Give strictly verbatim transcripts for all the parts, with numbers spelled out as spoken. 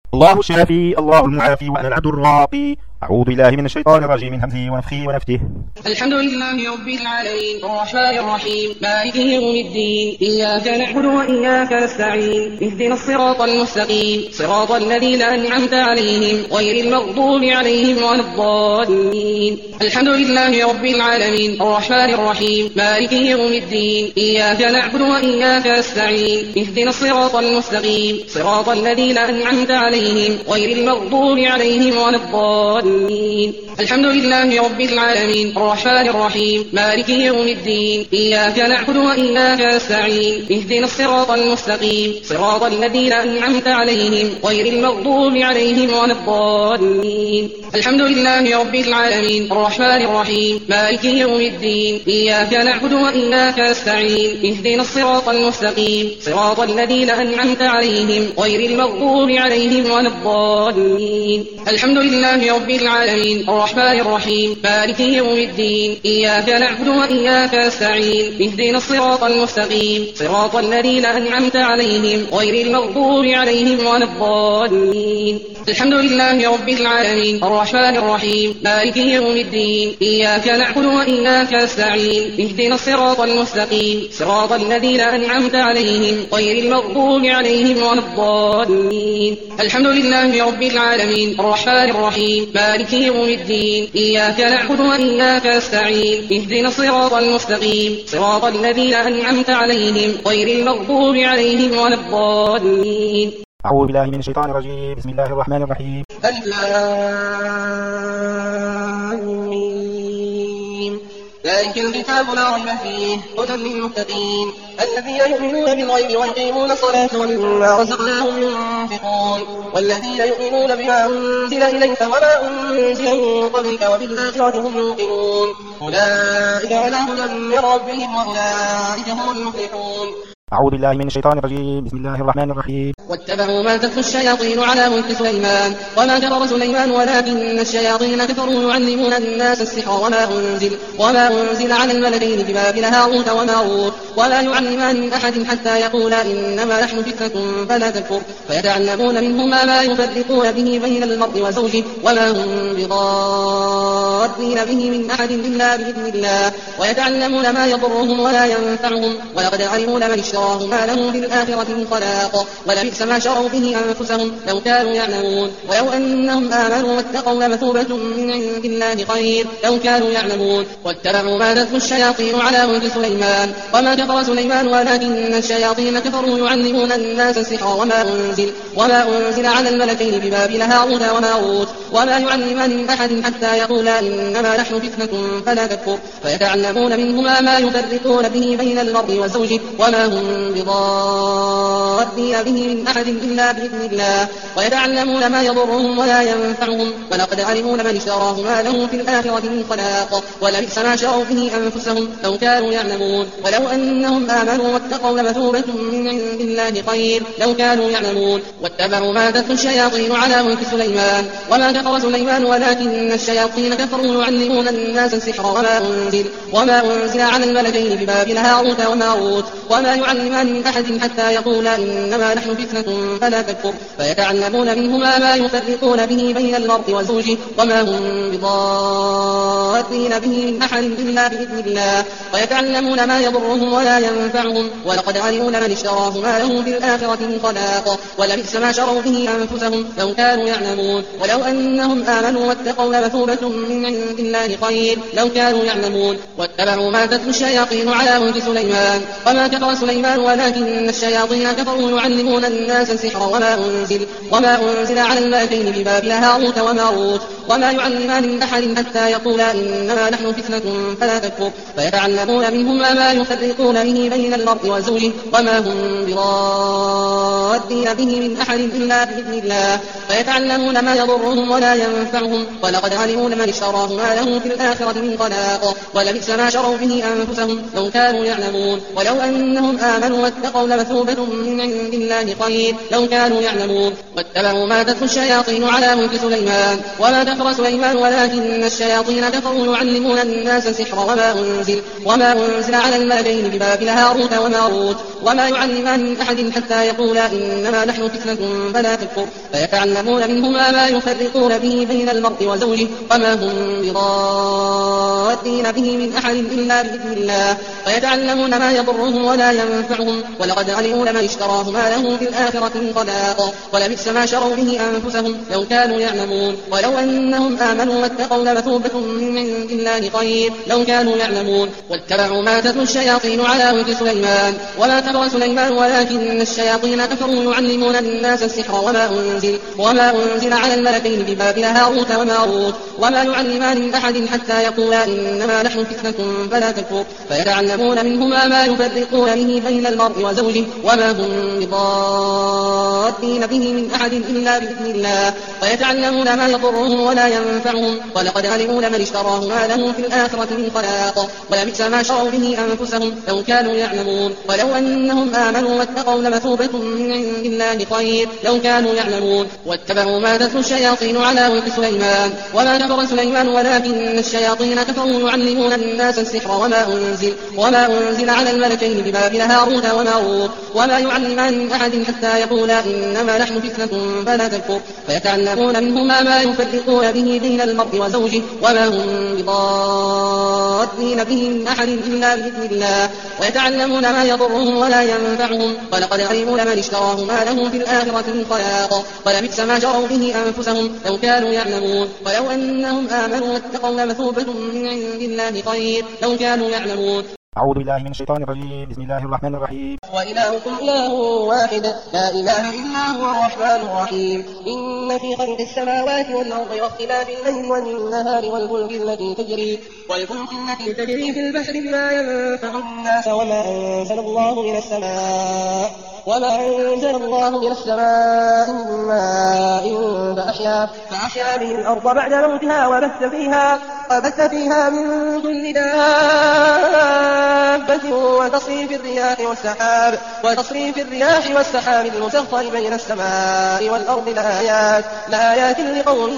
الله الشافي الله المعافي وأنا العبد الراقي. أعوذ بالله من الشيطان الرجيم من همزه ونفخه ونفثه. الحمد لله رب العالمين الرحمن الرحيم مالك يوم الدين إياك نعبد وإياك نستعين اهدنا الصراط المستقيم صراط الذين أنعمت عليهم غير المغضوب عليهم ولا الضالين. الحمد لله رب العالمين الرحمن الرحيم مالك يوم الدين إياك نعبد وإياك نستعين اهدنا الصراط المستقيم صراط الذين أنعمت عليهم غير المغضوب عليهم ولا الضالين. الحمد لله رب العالمين الرحمن الرحيم مالك يوم الدين إياك نعبد وإياك نستعين اهدنا الصراط المستقيم صراط الذين أنعمت عليهم غير المغضوب عليهم ولا الضالين. الحمد لله رب العالمين الرحمن الرحيم مالك يوم الدين إياك نعبد وإياك نستعين اهدنا الصراط المستقيم صراط الذين أنعمت عليهم غير المغضوب عليهم ولا الضالين. الحمد لله رب العالمين الرحمن الرحيم مالك يوم الدين إياك نعبد وإياك نستعين اهدنا الصراط المستقيم صراط الذين أنعمت عليهم غير المغضوب عليهم ولا الضالين. الحمد لله رب العالمين الرحمن الرحيم مالك يوم الدين إياك نعبد وإياك نستعين اهدنا الصراط المستقيم صراط الذين أنعمت عليهم غير المغضوب عليهم ولا الضالين. الحمد لله رب العالمين الرحمن الرحيم مالك يوم الدين إياك نعبد وإياك نستعين اهدنا الصراط المستقيم صراط الذين أنعمت عليهم غير المغضوب عليهم ولا الضالين. أعوذ بالله من الشيطان الرجيم. بسم الله الرحمن الرحيم. ذلك الكتاب لا ريب فيه هدى للمتقين الذين يؤمنون بالغيب ويقيمون الصلاة ومما رزقناهم ينفقون والذين يؤمنون بما أنزل إليك وما أنزل من قبلك وبالآخرة هم يوقنون أولئك على هدى من ربهم وأولئك هم المفلحون. أعوذ بالله من الشيطان الرجيم. بسم الله الرحمن الرحيم. واتبعوا ما تتلو الشياطين على ملك سليمان وما كفر سليمان ولكن الشياطين كفروا يعلمون الناس السحر وما أنزل وما أنزل على الملكين ببابل هاروت وماروت ولا يعلمان من أحد حتى يقولا إنما نحن فتنة فلا تكفر فيتعلمون منهما ما يفرقون به بين المرء وزوجه وما هم بضارين به من أحد إلا بإذن الله ويتعلمون ما يضرهم ولا ينفعهم ولقد علموا لمن اشتراه ما له في الآخرة من خلاق ولبئس ما شروا به أنفسهم لو كانوا يعلمون ولو أنهم آمنوا واتقوا لمثوبة من عند الله خير لو كانوا يعلمون. واتبعوا ما تتلو الشياطين على ملك سليمان وما كفر سليمان ولكن الشياطين كفروا يعلمون الناس السحر وما أنزل وما أنزل على الملكين ببابل هاروت وماروت وما يعلمان من أحد حتى يقولا إنما نحن فتنة فلا تكفر فيتعلمون منهما ما يفرقون به بين المرء وزوجه وما هم بضارين به من أحد إلا بإذن الله ويتعلمون ما يضرهم ولا ينفعهم ولقد علموا لمن اشتراه ما له في الآخرة من خلاق ولبئس ما شروا به أنفسهم لو كانوا يعلمون ولو أنهم آمنوا واتقوا لمثوبة من عند الله خير لو كانوا يعلمون. واتبعوا ما تتلو الشياطين على ملك سليمان وما كفر سليمان ولكن الشياطين كفروا يعلمون الناس السحر وما أنزل وما أنزل على الملكين ببابل هاروت وماروت وما يعلمان من أحد حتى يقولا إنما نحن فتنة فلا تكفر فيتعلمون منهما ما يفرقون به بين المرء وزوجه وما هم بضارين به من أحد إلا بإذن الله ويتعلمون ما يضرهم ولا ينفعهم ولقد علموا لمن اشتراه ما له في الآخرة من خلاق ولبئس ما شروا به أنفسهم لو كانوا يعلمون ولو أنهم آمنوا واتقوا لمثوبة من عند الله خير لو كانوا يعلمون. واتبعوا ما تتلو الشياطين على ملك سليمان وما كفر سليمان ولكن الشياطين كفروا يعلمون الناس السحر وما أنزل وما أنزل على الملكين ببابل هاروت وماروت وما يعلمان من أحد حتى يقولا إنما نحن فتنة فلا تكفر فيتعلمون منهما ما يفرقون به بين المرء وزوجه وما هم بضارين به من أحد إلا بإذن الله فيتعلمون ما يضرهم ولا ينفعهم ولقد علموا لمن اشتراه ما له في الآخرة من خلاق ولبئس ما شروا به أنفسهم لو كانوا يعلمون ولو أنهم آمنوا آمنوا واتقوا لمثوبة من عند الله خير لو كانوا يعلمون واتبعوا ما تتلو الشياطين على ملك سليمان وما كفر سليمان ولكن الشياطين كفروا يعلمون الناس السحر وما أنزل وما أنزل على الملكين ببابل هاروت وماروت وما يعلمان من أحد حتى يقولا إنما نحن فتنة فلا تكفر فيتعلمون منهما ما يفرقون به بين المرء وزوجه وما هم بضادين به من أحد إلا بإذن الله فيتعلمون ما يضرهم ولا ينفعهم ولقد علموا لمن اشتراه ما له في الآخرة من خلاق ولبئس ما شروا به أنفسهم لو كانوا يعلمون ولو أنهم آمنوا واتقوا لمثوبة من عند الله خير لو كانوا يعلمون واتبعوا ما تتلو الشياطين على ملك سليمان وما كفر سليمان ولكن الشياطين كفروا يعلمون الناس السحر وما أنزل وما أنزل على الملكين ببابل هاروت وماروت وما يعلمان من أحد حتى يقولا إنما نحن فتنة فلا تكفر فيتعلمون منهما ما يفرقون به بين المرء وزوجه وما هم بضادين به من أحد إلا بإذن الله فيتعلمون ما يضرهم ولا ينفعهم ولقد علموا لمن اشتراه ما له في الآخرة من خلاق ولبئس ما شروا به أنفسهم لو كانوا يعلمون ولو أنهم آمنوا واتقوا لمثوبة من عند الله خير لو كانوا يعلمون واتبعوا ما تتلو الشياطين على ملك سليمان وما كفر سليمان ولكن الشياطين كفروا يعلمون الناس السحر وما أنزل وما أنزل على الملكين ببابل هاروت وماروت وما يعلمان من أحد حتى يقولا إنما نحن فتنة فلا تكفر فيتعلمون منهما ما يفرقون به بين المرء وزوجه وما هم بضادين به من أحد إلا بإذن الله ويتعلمون ما يضرهم ولا ينفعهم ولقد علموا لمن اشتراه ما له في الآخرة من خلاق ولبئس ما شروا به أنفسهم لو كانوا يعلمون ولو أنهم آمنوا واتقوا لمثوبة من عند الله خير لو كانوا يعلمون. أعوذ بالله من الشيطان الرجيم. بسم الله الرحمن الرحيم. وإلهكم إله واحد لا إله إلا هو الرحمن الرحيم. إن في خلق السماوات والأرض واختلاف الليل والنهار والفلك التي تجري والفلك التي تجري في البحر بما ينفع الناس وما أنزل الله من السماء وما أنزل الله من السماء من ماء فأحيا فأحيا به الأرض بعد موتها وبث فيها وبث فيها من كل دابة وتصريف الرياح والسحاب وتصريف الرياح والسحاب المسخر بين السماء والأرض لآيات لآيات لقوم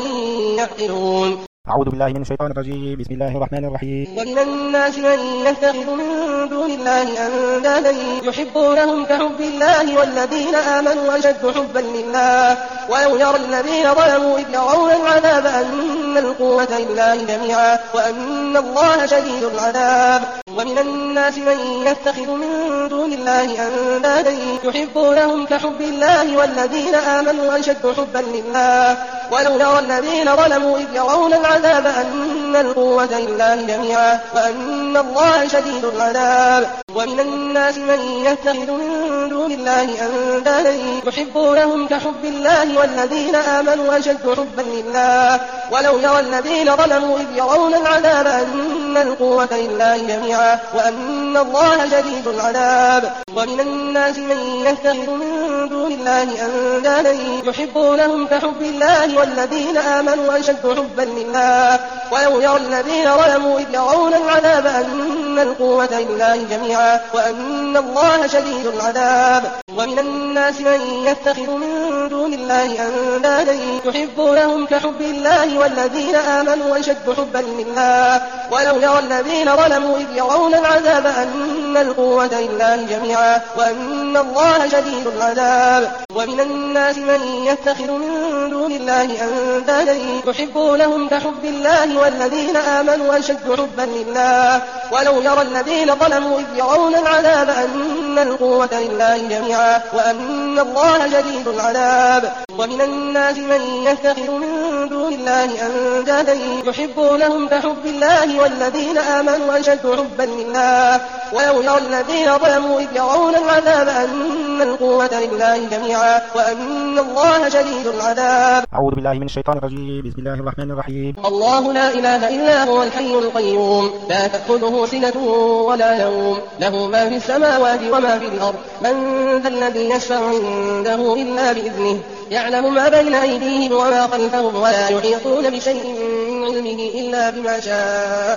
يعقلون. أعوذ بالله من الشيطان الرجيم. بسم الله الرحمن الرحيم. ومن الناس من يتخذ من دون الله أندادا يحبونهم كحب الله والذين آمنوا أشد حبا لله ولو يرى الذين ظلموا إذ يرون العذاب أن القوة لله جميعا وأن الله شديد العذاب. ومن الناس من يتخذ من دون الله أندادا يحبونهم كحب الله والذين آمنوا أشد حبا لله ولو يرى الذين ظلموا إذ يرون العذاب أن القوة لله جميعا وأن الله شديد العذاب. ومن الناس من يتخذ من دون الله أندادا يحبونهم كحب الله والذين آمنوا أشد حبا لله ولو يرى الذين ظلموا إذ يرون العذاب أن القوة لله جميعا وأن الله شديد العذاب. ومن الناس من يتخذ من دون الله أندادا يحبونهم كحب الله والذين آمنوا أشد حبا لله ولو يرى الذين ظلموا إذ يرون العذاب أن القوة لله جميعا وأن الله شديد العذاب. ومن الناس من يتخذ من دون الله أندادا يحبونهم كحب الله والذين آمنوا أشد حبا لله ولو يرى الذين ظلموا إذ يرون العذاب أن القوة لله جميعا وأن الله شديد العذاب. ومن الناس من يتخذ من دون الله أندادا يحبونهم كحب الله والذين آمنوا أشد حبا لله ولو يرى الذين ظلموا إذ يرون العذاب أن القوة لله جميعا وأن الله شديد العذاب. ومن الناس من يتخذ من دون الله أندادا يحبونهم كحب الله والذين آمنوا أشد حبا لله ولو يرى الذين ظلموا إذ يرون العذاب أن القوة لله جميعا وأن الله شديد العذاب. أعوذ بالله من الشيطان الرجيم. بسم الله الرحمن الرحيم. الله لا إله إلا هو الحي القيوم لا تأخذه سنة ولا نوم له ما في السماوات وما في الأرض من ذا الذي يشفع عنده إلا بإذنه يعلم ما بين أيديهم وما خلفهم ولا يحيطون بشيء من علمه إلا بما شاء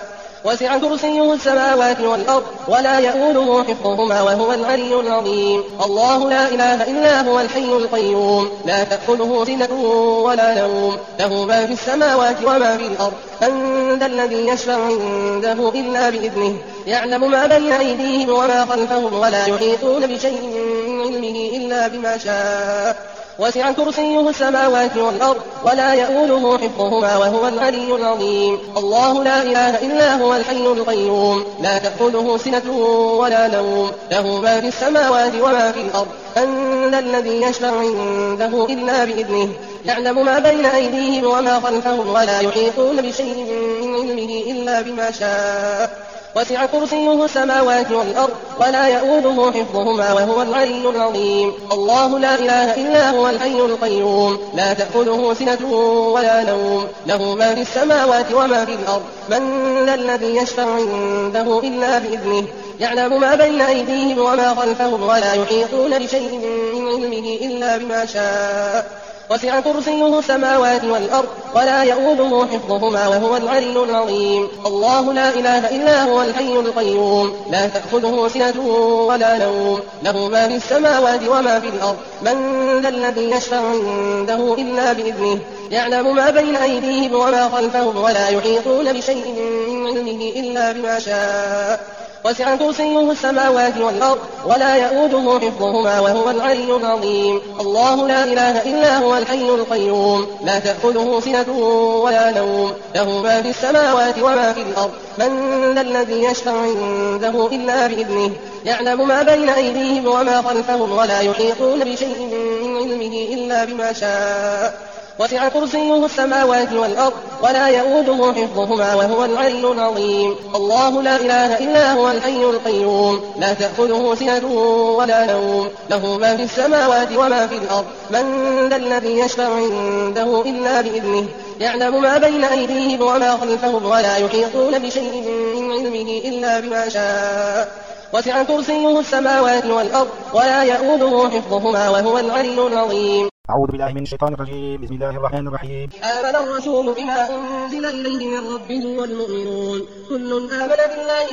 وسع كرسيه السماوات والأرض ولا يؤوده حفظهما وهو العلي العظيم الله لا إله إلا هو الحي القيوم لا تأخذه سنة ولا نوم له ما في السماوات وما في الأرض من ذا الذي يشفع عنده إلا بإذنه يعلم ما بين أيديهم وما خلفهم ولا يحيطون بشيء من علمه إلا بما شاء وسع كرسيه السماوات والأرض ولا يؤوده حفظهما وهو العلي العظيم الله لا إله إلا هو الحي القيوم لا تأخذه سنة ولا نوم له ما في السماوات وما في الأرض من ذا الذي يشفع عنده إلا بإذنه يعلم ما بين أيديهم وما خلفهم ولا يحيطون بشيء من علمه إلا بما شاء وسع كرسيه السماوات والأرض ولا يؤوده حفظهما وهو العلي العظيم الله لا إله إلا هو الحي القيوم لا تأخذه سنة ولا نوم له ما في السماوات وما في الأرض من ذا الذي يشفع عنده إلا بإذنه يعلم ما بين أيديهم وما خلفهم ولا يحيطون بشيء من علمه إلا بما شاء وسع كرسيه السماوات والأرض ولا يؤوده حفظهما وهو العلي العظيم الله لا إله إلا هو الحي القيوم لا تأخذه سنة ولا نوم له ما في السماوات وما في الأرض من ذا الذي يشفع عنده إلا بإذنه يعلم ما بين أيديهم وما خلفهم ولا يحيطون بشيء من علمه إلا بما شاء وسع كرسيه السماوات والأرض ولا يؤوده حفظهما وهو العلي العظيم الله لا إله إلا هو الحي القيوم لا تأخذه سنة ولا نوم له ما في السماوات وما في الأرض من ذا الذي يشفع عنده إلا بإذنه يعلم ما بين أيديهم وما خلفهم ولا يحيطون بشيء من علمه إلا بما شاء وسع كرسيه السماوات والأرض ولا يؤوده حفظهما وهو العلي العظيم الله لا إله إلا هو الحي القيوم لا تأخذه سنة ولا نوم له ما في السماوات وما في الأرض من ذا الذي يشفع عنده إلا بإذنه يعلم ما بين أيديهم وما خلفهم ولا يحيطون بشيء من علمه إلا بما شاء وسع كرسيه السماوات والأرض ولا يؤوده حفظهما وهو العلي العظيم أعوذ بالله من الشيطان الرجيم بسم الله الرحمن الرحيم آمن الرسول بما أنزل إليه من ربه والمؤمنون كل آمن بالله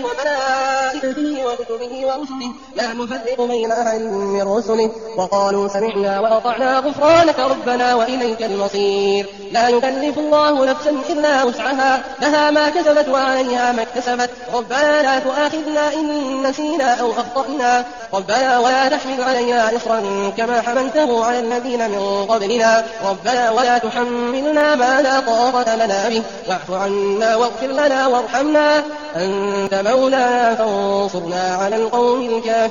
وملائكته وكتبه ورسله لا نفرق بين أحد من رسله وقالوا سمعنا وأطعنا غفرانك ربنا وإليك المصير لا يكلف الله نفسا إلا وسعها لها ما كسبت وعليها ما اكتسبت ربنا لا تؤاخذنا إن نسينا أو أخطأنا ربنا ولا تحمل علينا إصرا كما حملته على الذين من قبلنا ربنا ولا تحملنا ما لا طاقة لنا به واعف عنا واغفر لنا وارحمنا أنت مولانا فانصرنا على القوم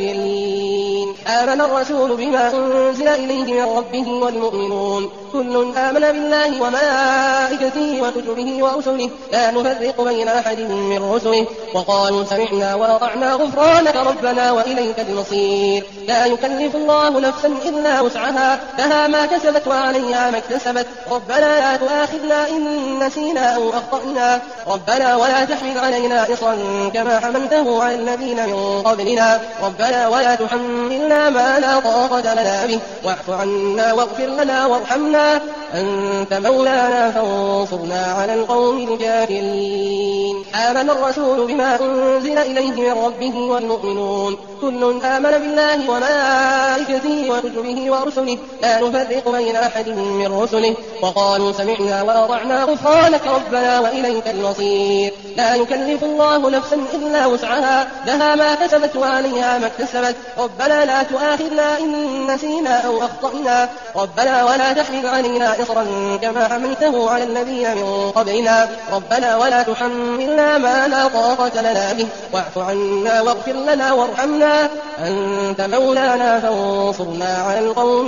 الكافرين آمن الرسول بما أنزل إليه من ربه والمؤمنون كل آمن بالله وملائكته وكتبه ورسله لا نفرق بين أحد من رسله وقالوا سمعنا وأطعنا غفرانك ربنا وإليك المصير لا يكلف الله نفسا إلا وسعها لها ما كسبت وعليها ما اكتسبت ربنا لا تؤاخذنا إن نسينا أو أخطأنا ربنا ولا تحمل علينا إصرا كما حملته على الذين من قبلنا ربنا ولا تحملنا ما لا طاقة لنا به واعف عنا واغفر لنا وارحمنا أنت مولانا فانصرنا على القوم الكافرين آمن الرسول بما أنزل إليه من ربه والمؤمنون كل آمن بالله وملائكته وكتبه ورسله لا نفرق بين أحد من رسله وقالوا سمعنا وأطعنا غفرانك ربنا وإليك المصير لا يكلف الله نفسا إلا وسعها لها ما كسبت وعليها ما اكتسبت ربنا لا تؤاخذنا إن نسينا أو أخطأنا ربنا ولا تحمل علينا إصرا كما حملته على الذين من قبلنا ربنا ولا تحملنا ما لا طاقة لنا به واعف عنا واغفر لنا وارحمنا أنت مولانا فانصرنا على القوم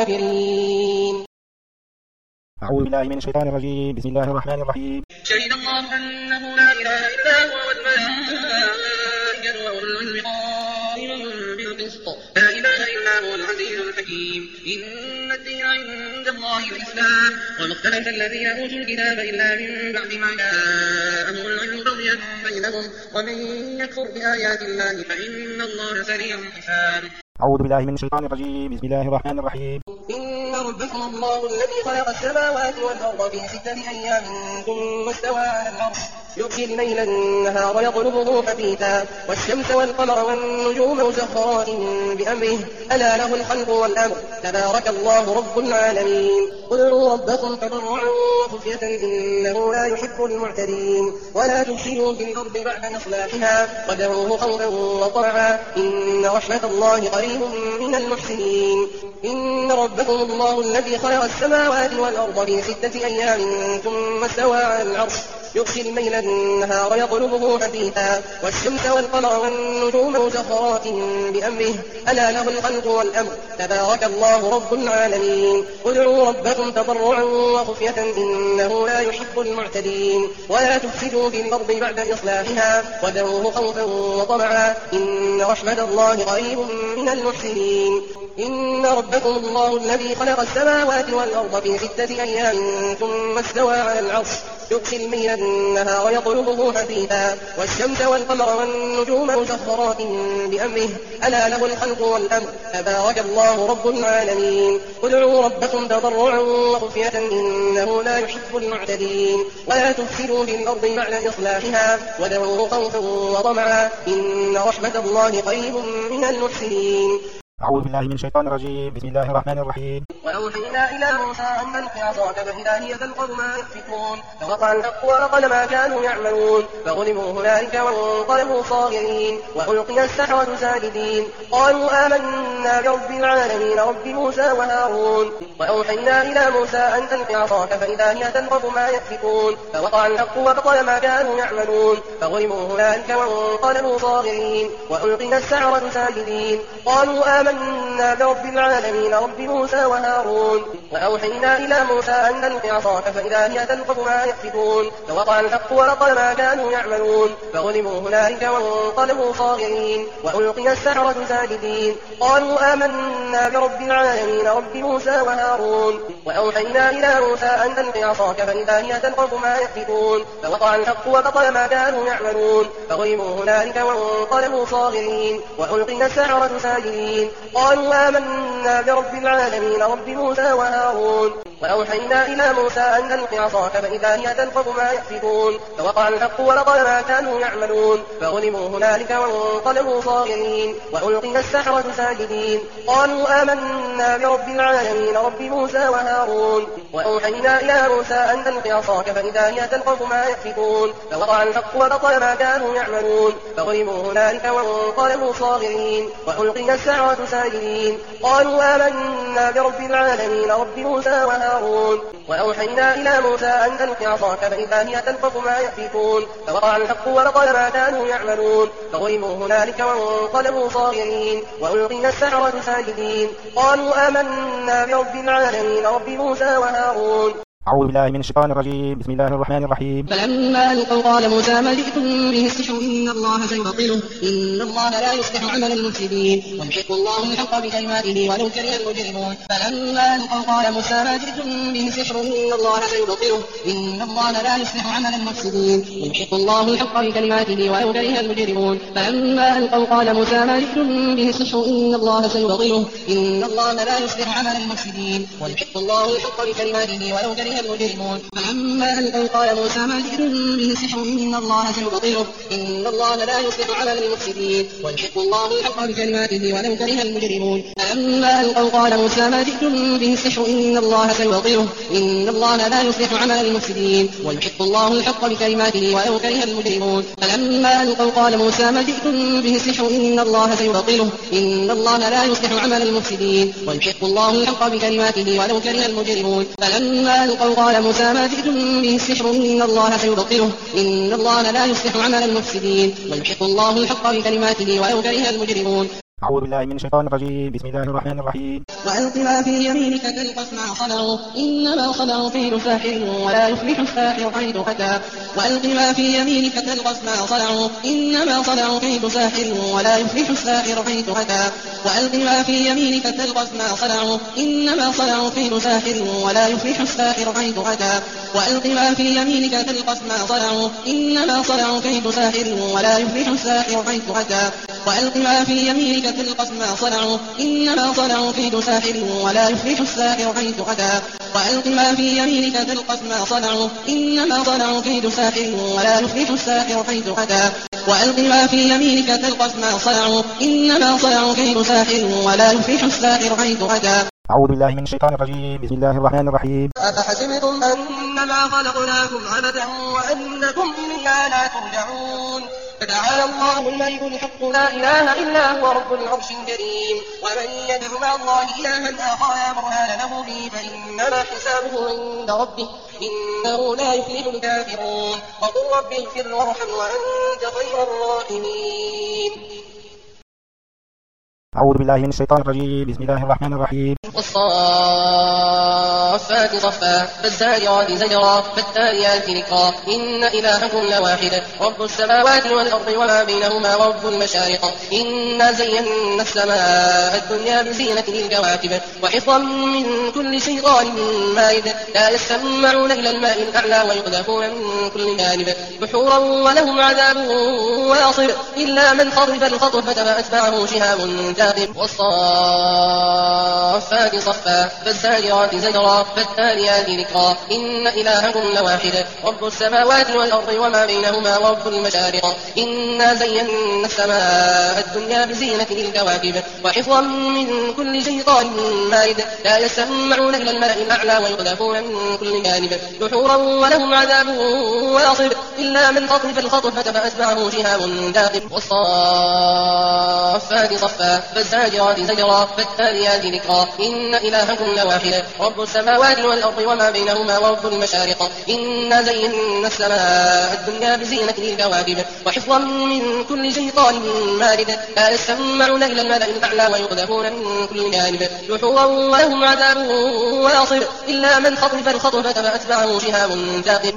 الكافرين أعوذ بالله من الشيطان الرجيم بسم الله الرحمن الرحيم شهد الله أنه لا إله إلا هو والملائكة وأولو العلم قائما بالقسط لا إله إلا هو العزيز الحكيم إن الدين عند الله الإسلام وما اختلف الذين أوتوا الكتاب إلا من بعد ما جاءهم العلم بغيا بينهم ومن يكفر بآيات الله فإن الله سريع الحساب أعوذ بالله من الشيطان الرجيم بسم الله الرحمن الرحيم إن ربكم الله الذي خلق السماوات والأرض في ستة أيام ثم استوى على العرش يغشي الليل النهار يطلبه حثيثا والشمس والقمر والنجوم مسخرات بأمره ألا له الخلق والأمر تبارك الله رب العالمين ادعوا ربكم تضرعا وخفية إنه لا يحب المعتدين ولا تفسدوا في الأرض بعد إصلاحها وادعوه خوفا وطمعا إن رحمة الله قريب من المحسنين إن ربكم الله الذي خلق السماوات والأرض في ستة أيام ثم استوى على العرش يغشي الليل النهار يطلبه حثيثا والشمس والقمر والنجوم مسخرات بأمره ألا له الخلق والأمر تبارك الله رب العالمين ادعوا ربكم تضرعا وخفية إنه لا يحب المعتدين ولا تفسدوا في الأرض بعد إصلاحها وادعوه خوفا وطمعا إن رحمة الله قريب من المحسنين إن ربكم الله الذي خلق السماوات والأرض في ستة أيام ثم استوى على العرش يغشي الليل النهار يطلبه حثيثا والشمس والقمر والنجوم مسخرات بأمره ألا له الخلق والأمر تبارك الله رب العالمين ادعوا ربكم تضرعا وخفية إنه لا يحب المعتدين ولا تفسدوا في الأرض بعد إصلاحها وادعوه خوفا وطمعا إن رحمة الله قريب من المحسنين أعوذ بالله من الشيطان الرجيم بسم الله الرحمن الرحيم وأوحينا إلى موسى أن ألق عصاك فإذا هي تلقف ما يأفكون فوقع الحق وبطل ما كانوا يعملون فغلبوا هنالك وانقلبوا صاغرين وألقي السحرة ساجدين قالوا آمنا برب العالمين رب موسى وهارون وأوحينا إلى موسى أن ألق عصاك فإذا هي تلقف ما يأفكون فوقع الحق وبطل ما كانوا يعملون فغلبوا هنالك وانقلبوا صاغرين وألقي السحرة ساجدين قالوا آمنا آمنا برب العالمين رب موسى وهارون وأوحينا إلى موسى أن ألق عصاك فإذا هي تلقف ما يأفكون فوقع الحق وبطل ما كانوا يعملون فغلبوا هنالك وانقلبوا صاغرين وألقي السحرة ساجدين قالوا آمنا برب العالمين رب موسى وهارون وأوحينا إلى موسى أن ألق عصاك فإذا هي تلقف ما يأفكون فوقع الحق وبطل ما كانوا يعملون فغلبوا هنالك وانقلبوا صاغرين وألقي السحرة ساجدين قالوا آمنا برب العالمين رب موسى وهارون وأوحينا إلى موسى أن ألق عصاك فإذا هي تلقف ما يأفكون فوقع الحق وبطل ما كانوا يعملون فغلبوا هنالك وانقلبوا صاغرين وألقي السحرة ساجدين قالوا آمنا برب العالمين رب موسى وهارون وأوحينا إلى موسى أن ألق عصاك فإذا هي تلقف ما يأفكون فوقع الحق وبطل ما كانوا يعملون فغلبوا هنالك وانقلبوا صاغرين وألقي السحرة ساجدين قالوا آمنا برب العالمين رب موسى وهارون وأوحينا إلى موسى أن ألق عصاك فإذا هي تلقف ما يأفكون فوقع الحق وبطل ما كانوا يعملون فغلبوا هنالك وانقلبوا صاغرين وألقي السحرة ساجدين قالوا آمنا برب العالمين رب موسى وهارون أعوذ بالله من الشيطان الرجيم بسم الله الرحمن الرحيم فلما ألقوا قال موسى ما جئتم به السحر إن الله سيبطله إن الله لا يصلح عمل المفسدين ويحق الله الحق بكلماته ولو كره المجرمون فلما ألقوا قال موسى ما جئتم به السحر إن الله سيبطله إن الله لا يصلح عمل المفسدين ويحق الله الحق بكلماته ولو كره المجرمون فلما ألقوا قال موسى ما جئتم به السحر إن الله سيبطله إن الله لا يصلح عمل المفسدين ويحق الله الحق بكلماته ولو كره المجرمون فلما ألقوا قال موسى ما جئتم به السحر إن الله سيبطله إن الله لا يصلح عمل المفسدين ويحق الله الحق بكلماته ولو كره المجرمون فلما ألقوا قال موسى ما جئتم به السحر إن الله سيبطله إن الله لا يصلح عمل المفسدين ويحق الله الحق بكلماته ولو كره المجرمون فلما ألقوا قال موسى ما جئتم به السحر إن الله سيبطله إن الله لا يصلح عمل المفسدين ويحق الله الحق بكلماته ولو كره المجرمون فلما ألقوا قال موسى ما جئتم به السحر إن الله سيبطله إن الله لا يصلح عمل المفسدين ويحق الله الحق بكلماته ولو كره المجرمون أعوذ بالله من الشيطان الرجيم بسم الله الرحمن الرحيم وألق ما في يمينك تلقف ما صنعوا إنما صنعوا كيد ساحر ولا يفلح الساحر حيث أتى وألق ما في يمينك تلقف ما صنعوا إنما صنعوا كيد ساحر ولا يفلح الساحر حيث أتى وألق ما في يمينك تلقف ما صنعوا إنما صنعوا كيد ساحر ولا يفلح الساحر حيث أتى وألق ما في يمينك تلقف ما صنعوا إنما صنعوا كيد ساحر ولا يفلح الساحر حيث أتى وألق ما في يمينك تلقف ما صنعوا إنما صنعوا كيد ساحر ولا يفلح الساحر حيث أتى وألق ما في يمينك تلقف ما صنعوا إنما صنعوا كيد ساحر ولا يفلح الساحر حيث أتى وألق ما في يمينك تلقف ما صنعوا إنما صنعوا كيد ساحر ولا يفلح الساحر حيث أتى. أعوذ بالله من الشيطان الرجيم. بسم الله الرحمن الرحيم. أفحسبتم أنما خلقناكم عبثا وأنكم إلينا لا ترجعون فتعالى الله الملك الحق لا إله إلا هو رب العرش الكريم ومن يدع مع الله إلها آخر لا برهان له به فإنما حسابه عند ربه إنه لا يفلح الكافرون وقل رب اغفر وارحم وأنت خير الراحمين. أعوذ بالله من الشيطان الرجيم. بسم الله الرحمن الرحيم. والصافات صفا فالزاجرات زجرا فالتاليات ذكرا إن إلهكم لواحد رب السماوات والأرض وما بينهما ورب المشارق إنا زينا السماء الدنيا بزينة الكواكب وحفظا من كل شيطان مارد لا يسمعون إلى الماء الأعلى ويقذفون من كل جانب بحورا ولهم عذاب واصب إلا من خطف الخطفة فأتبعه شهاب ثاقب والصافات صفا فالزاجرات زجرا فالتاليات ذكرا إن إلهكم لواحد رب السماوات والأرض وما بينهما ورب المشارق إنا زينا السماء الدنيا بزينة الكواكب وحفظا من كل شيطان مارد لا يسمعون إلى الماء الأعلى ويقذفون من كل جانب دحورا ولهم عذاب واصب إلا من خطف الخطفة فأتبعه شهاب ثاقب والصافات صفا فالزاجرات زجرا فالتاليات ذكرا إن إلهكم لواحد رب السماوات والأرض وما بينهما ورب المشارق إنا زينا السماء الدنيا بزينة الكواكب وحفظا من كل شيطان مارد لا يسمعون إلى الملأ الأعلى ويقذفون من كل جانب دحورا ولهم عذاب واصب إلا من خطف الخطفة فأتبعه شهاب ثاقب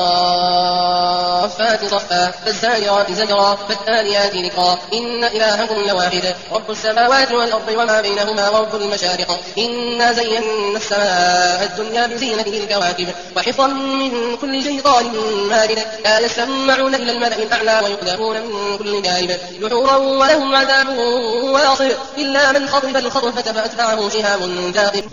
والصافات صفا فالزاجرات زجرا فالتاليات ذكرا إن إلهكم لواحد رب السماوات والأرض وما بينهما ورب المشارق إنا زينا السماء الدنيا بزينة الكواكب وحفظا من كل شيطان مارد لا يسمعون إلى الملأ الأعلى ويقذفون من كل جانب دحورا ولهم عذاب واصب إلا من خطف الخطفة فأتبعه شهاب ثاقب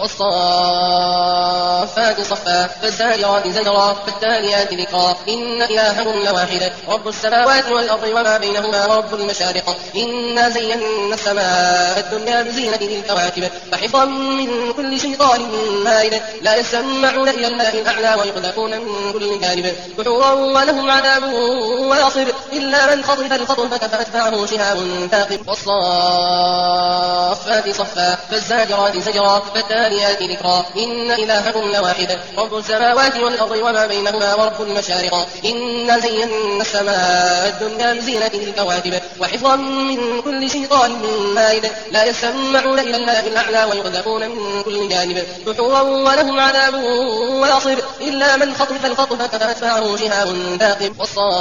والصافات صفا فالزاجرات زجرا فالتاليات ذكرا إن إلهكم لواحد رب السماوات والأرض وما بينهما ورب المشارق إنا زينا السماء الدنيا بزينة الكواكب وحفظا من كل شيطان مارد لا يسمعون إلى الماء الأعلى ويقذفون من كل جانب دحورا ولهم عذاب واصب إلا من خطف الخطفة فأتبعه شهاب ثاقب والصافات صفا فالزاجرات زجرا فالتاليات ذكرا إن إلهكم لواحد رب السماوات والأرض وما بينهما ورب المشارق إنا زينا السماء الدنيا بزينة الكواكب وحفظا من كل شيطان مارد لا يسمعون إلى الماء الأعلى ويقذفون من كل جانب دحورا ولهم عذاب واصب إلا من خطف الخطفة فأتبعه شهاب ثاقب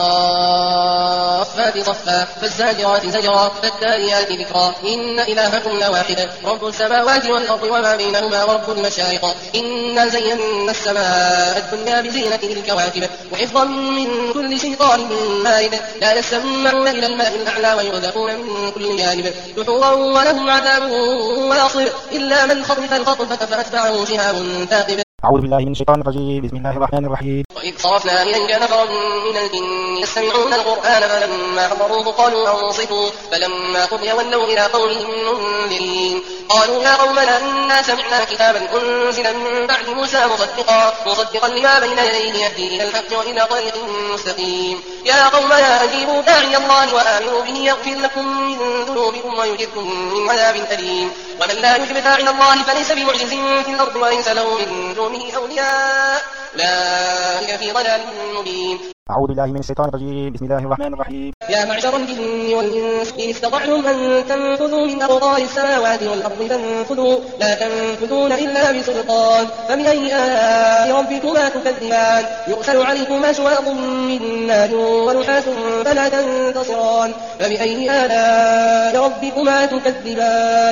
والصافات صفا فالزاجرات زجرا فالتاليات ذكرا إن إلهكم لواحد رب السماوات والأرض وما بينهما ورب المشارق إنا زينا السماء الدنيا بزينة الكواكب وحفظا من كل شيطان مارد لا يسمعون إلى الماء الأعلى ويقذفون من كل جانب دحورا ولهم عذاب واصب إلا من خطف الخطفة فأتبعه شهاب ثاقب. أعوذ بالله من الشيطان الرجيم. بسم الله الرحمن الرحيم. وإذ صرفنا إليك نفرا من الجن يستمعون القرآن فلما حضروه قالوا أنصتوا فلما قضي ولوا إلى قومهم منذرين قالوا يا قومنا إنا سمعنا كتابا أنزل من بعد موسى مصدقا مصدقا لما بين يديه يهدي إلى الحق وإلى طريق مستقيم يا قومنا أجيبوا داعي الله وآمنوا به يغفر لكم من ذنوبكم ويجركم من عذاب أليم ومن لا يجب داعي الله فليس بمعجز في الأرض وليس له من دونه أولياء أولئك في ضلال مبين. أعوذ بالله من الشيطان الرجيم. بسم الله الرحمن الرحيم. يا معشر الجن والإنس إن استطعتم أن تنفذوا من أقطار السماوات والأرض فانفذوا لا تنفذون إلا بسلطان فبأي آلاء ربكما تكذبان يرسل عليكما شواظ من نار ونحاس فلا تنتصران فبأي آلاء ربكما تكذبان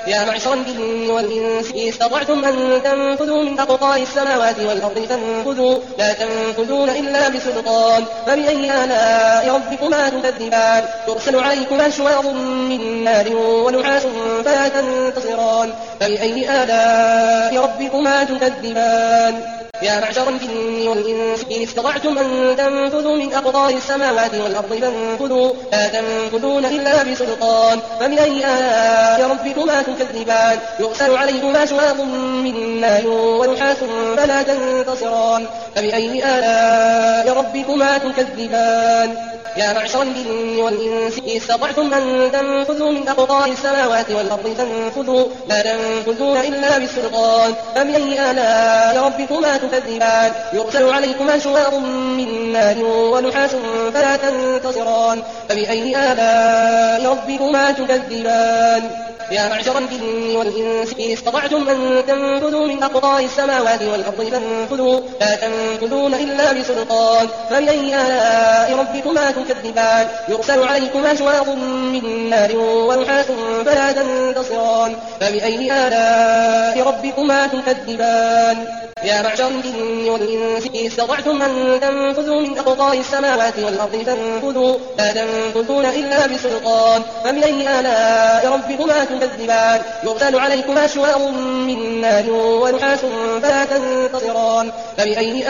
يا معشر الجن والإنس إن استطعتم أن تنفذوا من أقطار السماوات والأرض فانفذوا لا تنفذون إلا بسلطان فبأي آلاء ربكما تكذبان يرسل عليكما شواظ من نار ونحاس فلا تنتصران فبأي آلاء ربكما تكذبان يا معشر الجن والإنس إن استطعتم أن تنفذوا من أقطار السماوات والأرض فانفذوا لا تنفذون إلا بسلطان فبأي آلاء ربكما تكذبان يرسل عليكما شواظ من نار ونحاس فلا تنتصران فبأي آلاء ربكما تكذبان يا معشر الجن والإنس إن استطعتم أن تنفذوا من أقطار السماوات والأرض فانفذوا لا تنفذون إلا بالسلطان فبأي آلاء ربكما تكذبان يرسل عليكما شواظ من نار ونحاس فلا تنتصران فبأي آلاء ربكما تكذبان يا معشر الجن والإنس إن استطعتم أن تنفذوا من أقطار السماوات والأرض فانفذوا لا تنفذون إلا بسلطان فبأي آلاء ربكما تكذبان يرسل عليكما شواظ من نار ونحاس فلا تنتصران فبأي آلاء ربكما تكذبان يا معشر الجن والإنس إن استطعتم أن تنفذوا من أقطار السماوات والأرض فانفذوا لا تنفذون إلا بسلطان فبأي آلاء ربكما تكذبان يرسل عليكما شواظ من نار ونحاس فلا تنتصران فبأي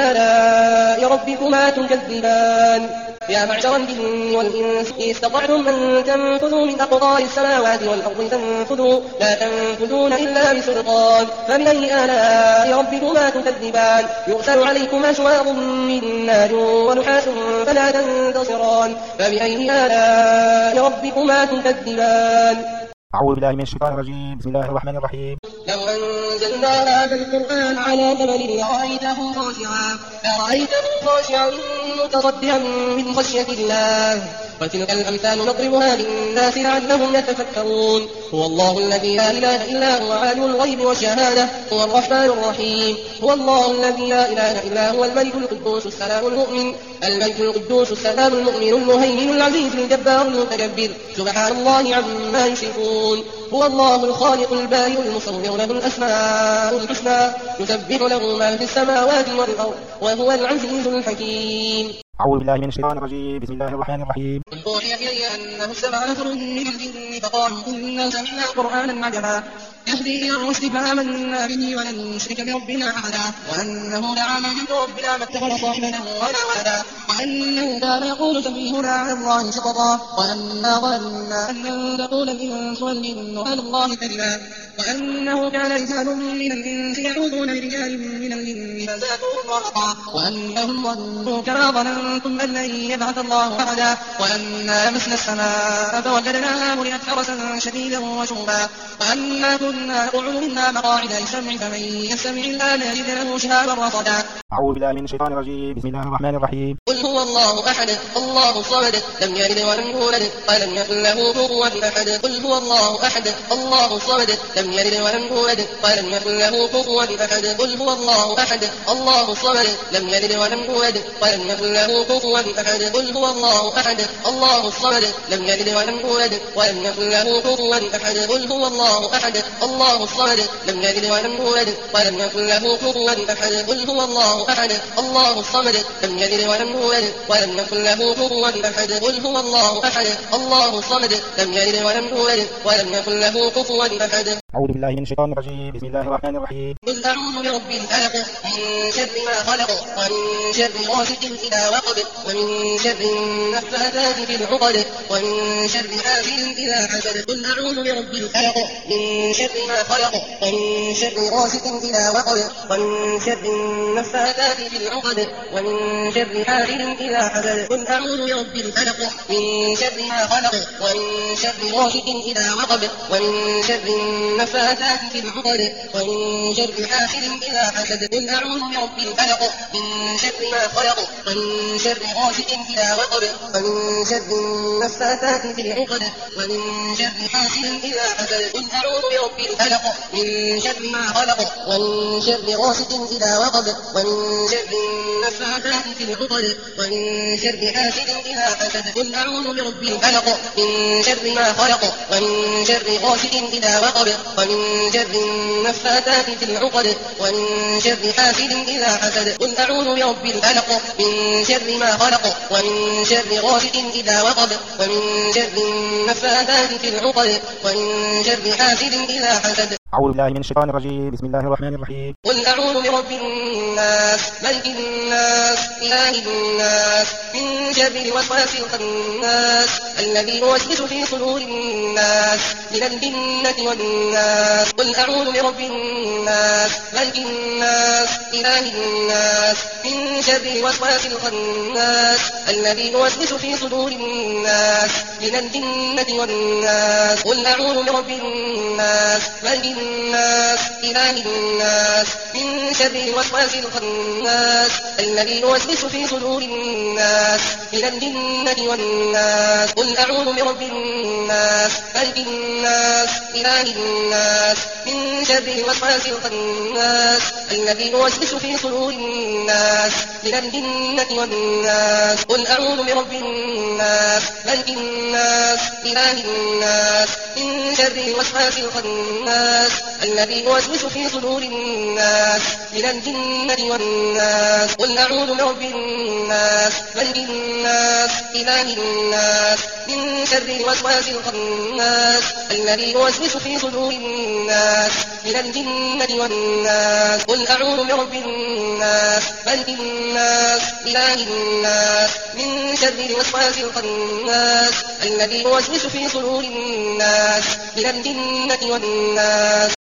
آلاء ربكما تكذبان يا معشر الجن والإنس إن استطعتم أن تنفذوا من أقطار السماوات والأرض فانفذوا لا تنفذون إلا بسلطان فبأي آلاء ربكما تكذبان يرسل عليكما شواظ من نار ونحاس فلا تنتصران فبأي آلاء ربكما تكذبان أعوذ بالله من الشيطان الرجيم بسم الله الرحمن الرحيم لو أنزلنا هذا القرآن على جبل لرأيته خاشعا لرأيته خاشعا متصدعا من خشية الله وتلك الأمثال نضربها للناس لعلهم يتفكرون هو الله الذي لا إله إلا هو عالم الغيب والشهادة هو الرحمن الرحيم هو الله الذي لا إله إلا هو الملك القدوس السلام المؤمن الملك القدوس السلام المؤمن المهيمن العزيز الجبار المتكبر سبحان الله عما يشركون هو الله الخالق البارئ المصور له الأسماء الحسنى يسبح له ما في السماوات والأرض وهو العزيز الحكيم أعوذ بالله من الشيطان الرجيم بسم الله الرحمن الرحيم قل أوحي إلي أنه استمع نفر من الجن فقالوا إنا سمعنا قرآنا عجبا يهدي إلى الرشد فآمنا به ولن نشرك بربنا أحدا وأنه دعا من عند ربنا ما اتخذ صاحبا ولا ولدا وأنه كان يقول سفيهنا على الله شططا وأنا ظننا أن لن تقول الإنس والجن على الله كذبا وأنه كان رجال من الإنس يعوذون برجال من الجن فزادوهم رهقا وأنهم ظنوا كما ظننتم أن لن يبعث الله أحدا وأنا لمسنا السماء فوجدناها ملئت حرسا شديدا وشوبا وأنا كنا نقعد منها مقاعد للسمع فمن يستمع الآن يجد له شهابا رصدا أعوذ بالله من الشيطان الرجيم بسم الله الرحمن الرحيم قل هو الله أحد الله الصمد لم يلد ولم يولد ولم يكن له كفوا أحد قل هو الله أحد الله الصمد لم يلد ولم يولد ولم يكن له كفوا أحد قل هو الله أحد الله الصمد لم يلد ولم يولد ولم يكن له كفوا أحد قل هو الله أحد الله الصمد لم يلد ولم يولد ولم يكن له كفوا أحد قل هو الله أحد الله الصمد لم يلد ولم يولد ولم يكن له كفوا أحد قل هو الله أحد الله الصمد لم يلد ولم يولد ولم يكن له كفوا أحد قل هو الله أحد الله الصمد لم يلد ولم يولد ولم يكن له كفوا أحد أعوذ بالله من الشيطان الرجيم بسم الله الرحمن الرحيم قل أعوذ برب الفلق من شر ما خلق ومن شر غاسق إذا وقب ومن شر النفاثات في العقد ومن شر حاسد إذا حسد قل أعوذ برب الفلق من شر ما خلق ومن شر غاسق إذا وقب ومن شر النفاثات في العقد ومن شر حاسد إذا حسد قل أعوذ برب الفلق من شر ما خلق ومن شر غاسق إذا وقب ومن شر النفاثات في العقد ومن شر حاسد إذا حسد قل أعوذ برب الفلق من شر ما خلق ومن شر غاسق إذا وقب ومن شر النفاثات في العقد ومن شر حاسد إذا حسد قل أعوذ برب الفلق من شر ما خلق ومن شر غاسق إذا وقب ومن شر النفاثات في العقد ومن شر حاسد إذا حسد قل أعوذ برب الفلق من شر ما خلق ومن شر غاسق إذا وقب ومن شر النفاثات في العقد ومن شر حاسد إذا حسد قل أعوذ برب الفلق من شر ما خلق ومن شر غاسق إذا وقب ومن شر النفاثات في العقد ومن شر حاسد إذا حسد. أعوذ بالله من الشيطان الرجيم. بسم الله الرحمن الرحيم. قل أعوذ برب الناس ملك الناس إله الناس من شر الوسواس الخناس الذي يوسوس في صدور الناس من الجنة والناس. قل أعوذ برب الناس ملك الناس إله الناس من شر الوسواس الخناس الذي يوسوس في صدور الناس من الجنة والناس. قل أعوذ برب الناس ملك الناس إله الناس من شر الوسواس الخناس الذي يوسوس في صدور الناس من الجنة والناس. قل أعوذ برب الناس ملك الناس إله الناس من شر الوسواس الخناس الذي يوسوس في صدور الناس من الجنة والناس. قل أعوذ برب الناس ملك الناس إله الناس من شر الوسواس الخناس الذي يوسوس في صدور الناس من الجنة والناس. قل أعوذ برب الناس ملك الناس إله الناس من شر الوسواس الخناس الذي يوسوس في صدور الناس من الجنة والناس. قل أعوذ برب الناس ملك الناس إله الناس من شر الوسواس الخناس الذي يوسوس في صدور الناس من الجنة والناس.